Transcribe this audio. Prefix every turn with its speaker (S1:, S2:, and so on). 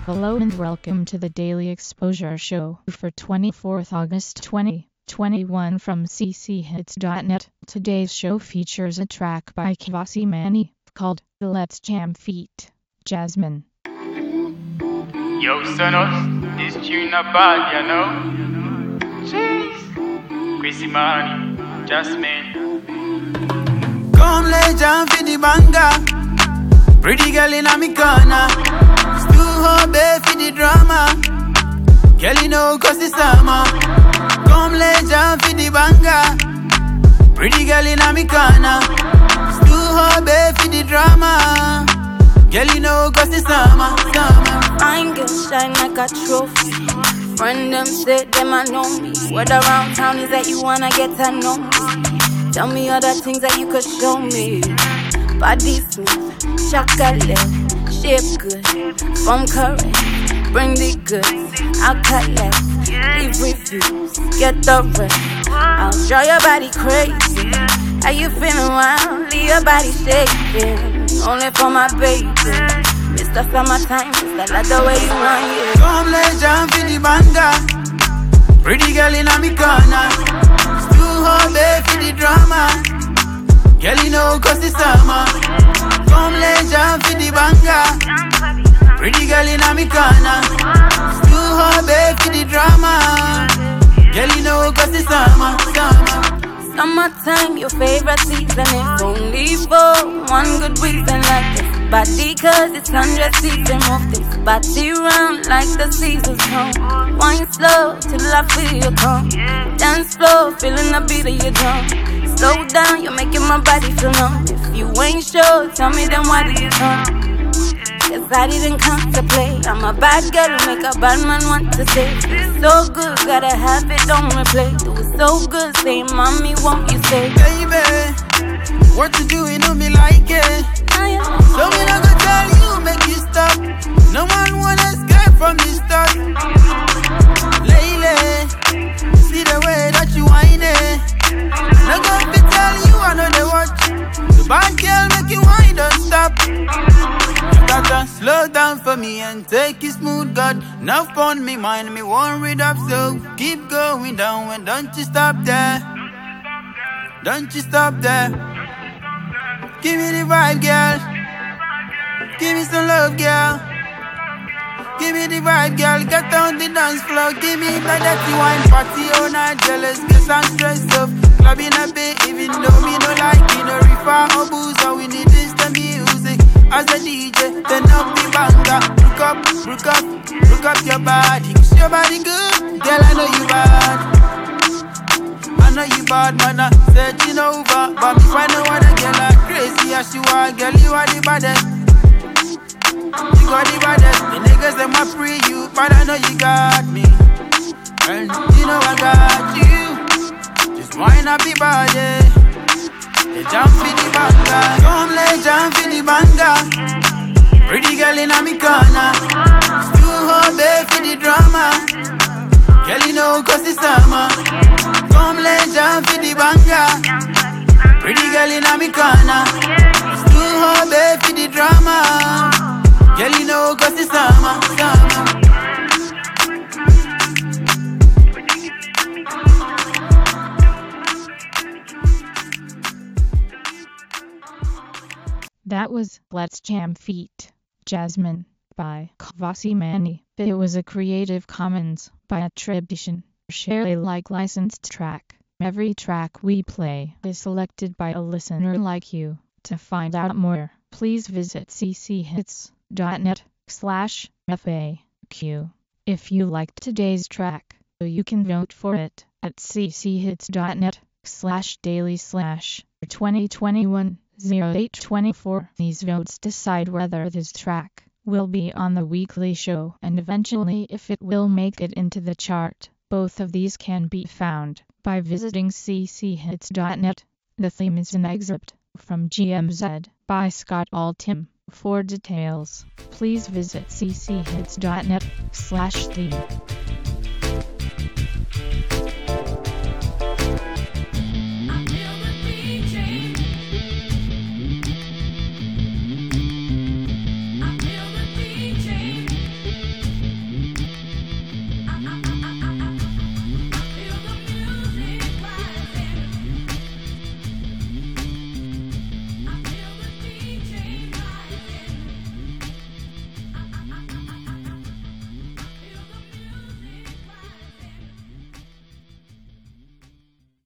S1: Hello and welcome to the Daily Exposure Show for 24th August 2021 from cchits.net. Today's show features a track by Kvasi Mani called Let's Jam Feet, Jasmine.
S2: Yo, Sonos, this tune not bad, you know. Jeez. Kvasi Mani, Jasmine.
S3: Come lay jam for the banger. Pretty girl in a me corner. Stu her babe for the drama. Girl you know cause it's summer. Come lay jam for the banger. Pretty girl in a me corner. Stu her babe for the drama. Girl you know cause it's summer.
S4: I ain't get shine like a trophy. Friend them say them I know me. Word around town is that you wanna get to know me. Tell me other things that you could show me. Body smooth, chocolate, shape good, from current, bring the goods, I'll collect, leave reviews, get the rest, I'll draw your body crazy. How you feeling wild? Leave your body shaking, only for my baby. Mr. Summertime, Mr. Like the way you want it.
S3: Come lay jam for the banger. Pretty girl in a me corner. Stu her babe for the drama. Girl you know cause it's summer. Come lay jam for the banger. Pretty girl in a me corner. Stu her babe for the drama. Girl you know cause it's summer.
S4: Summertime, your favorite season. It's only for one good reason. Like this body cause it's 100 season. Move this body round like the seasons come. Wine slow till I feel you come. Dance slow, feeling the beat of your drum. Slow down, you're making my body feel numb. If you ain't sure, tell me then why do you come? Cause I didn't come to play. I'm a bad girl who make a bad man want to say. It's so good, gotta have it, don't replay. Do it so good, say mommy, won't you say?
S3: Baby, what you do, you know me like it. So me not gonna tell you, make you stop. No one wanna escape from this stuff. Lately, see the way that you whine it. No gonna be tell you, I know they watch. The bad girl make you whine, don't stop. You gotta slow down for me and take it smooth, God. Enough on me, mind me, won't read up, so keep going down and don't you stop there. Don't you stop there. Give me the vibe, girl. Give me some love, girl. Give me the vibe, girl. Get on the dance floor. Give me the dirty wine party. Oh, not jealous, cause I'm stressed up. Clubbing a bit, even though me no like it. No reefer or booze, all we need is the music. As a DJ, turn up the banger. Look up your body. Cause your body good, girl, I know you bad. I know you bad, man, searching over. But me find no other girl like crazy as you are. Girl, you are the baddest. You got the baddest. The niggas, them a pre you, but I know you got me. And you know I got you. Just wind up your body. They jump for the banger. Come lay jump for the banger. Pretty girl in a me corner. Stu her babe for the drama. Girl you know cause it's summer. Come lay jump for the banger. Pretty girl in a me corner. Stu her babe for the drama. Girl you know cause it's summer.
S1: That was Let's Jam Feet, Jasmine by Kvasi Mani. It was a Creative Commons by attribution, share Alike licensed track. Every track we play is selected by a listener like you. To find out more, please visit cchits.net/FAQ. If you liked today's track, you can vote for it at cchits.net/daily/2021-0824. These votes decide whether this track will be on the weekly show and eventually if it will make it into the chart. Both of these can be found by visiting cchits.net. The theme is an excerpt from GMZ by Scott Altham. For details, please visit cchits.net/theme.